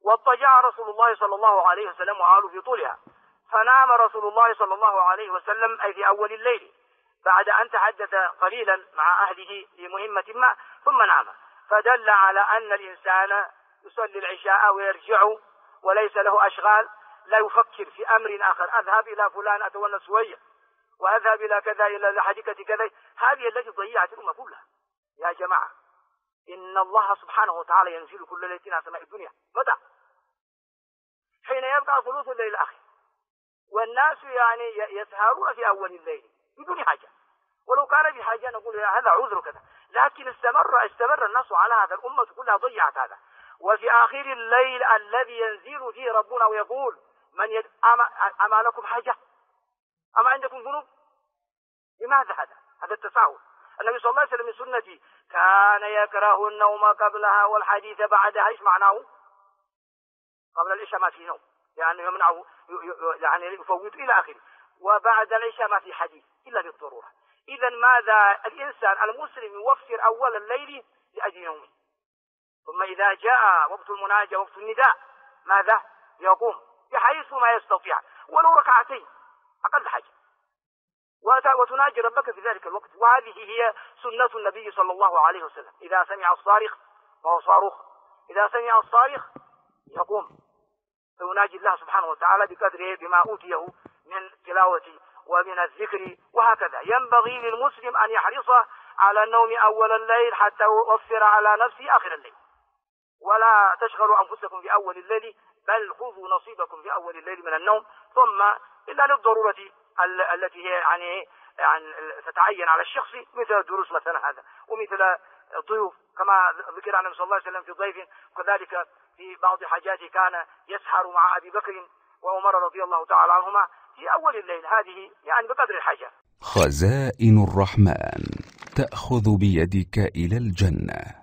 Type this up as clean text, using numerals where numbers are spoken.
واضطجع رسول الله صلى الله عليه وسلم وآله في طولها، فنام رسول الله صلى الله عليه وسلم أي في أول الليل بعد أن تحدث قليلا مع أهله في مهمة ما ثم نام، فدل على أن الإنسان يصلي العشاء ويرجع وليس له أشغال، لا يفكر في أمر آخر، أذهب إلى فلان أتونس شوية وأذهب إلى كذا إلى حديقة كذا. هذه التي ضيعت الأمة كلها. يا جماعة، إن الله سبحانه وتعالى ينزل كل ليلة إلى سماء الدنيا. متى؟ حين يبقى ثلث الليل الأخير، والناس يعني يسهرون في أول الليل بدون حاجة، ولو كان بحاجة نقول هذا عذر كذا، لكن استمر الناس على هذا، الأمة كلها ضيعت هذا. وفي آخر الليل الذي ينزل فيه ربنا ويقول من أما لكم حاجة؟ أما عندكم ذنوب؟ لماذا هذا التساهل؟ النبي صلى الله عليه وسلم من سنتي كان يكره النوم قبلها والحديث بعدها. ايش معناه؟ قبل العشاء ما في نوم، يعني يمنعه، يعني يفوت إلى آخره، وبعد العشاء ما في حديث إلا بالضرورة. إذا ماذا الإنسان المسلم يوفر أول الليل لأجل نومه، ثم إذا جاء وقت المناجاة وقت النداء ماذا؟ يقوم بحيث ما يستطيع ولو ركعتين أقل حاجة، وتناجي ربك في ذلك الوقت. وهذه هي سنة النبي صلى الله عليه وسلم. إذا سمع الصارخ وهو صاروخ، إذا سمع الصارخ يقوم فيناجي الله سبحانه وتعالى بقدره بما أوتيه من تلاوة ومن الذكر، وهكذا ينبغي للمسلم أن يحرص على النوم أول الليل حتى يوفر على نفسه آخر الليل، ولا تشغلوا أنفسكم في أول الليل، بل خذوا نصيبكم في أول الليل من النوم، ثم إلا للضرورة التي هي يعني تتعين على الشخص، مثل الدروس مثلا هذا، ومثل الضيوف كما ذكر عن النبي صلى الله عليه وسلم في ضيف، وكذلك في بعض حاجاته كان يسحر مع أبي بكر وعمر رضي الله تعالى عنهما في أول الليل. هذه يعني بقدر الحاجة. خزائن الرحمن تأخذ بيدك إلى الجنة.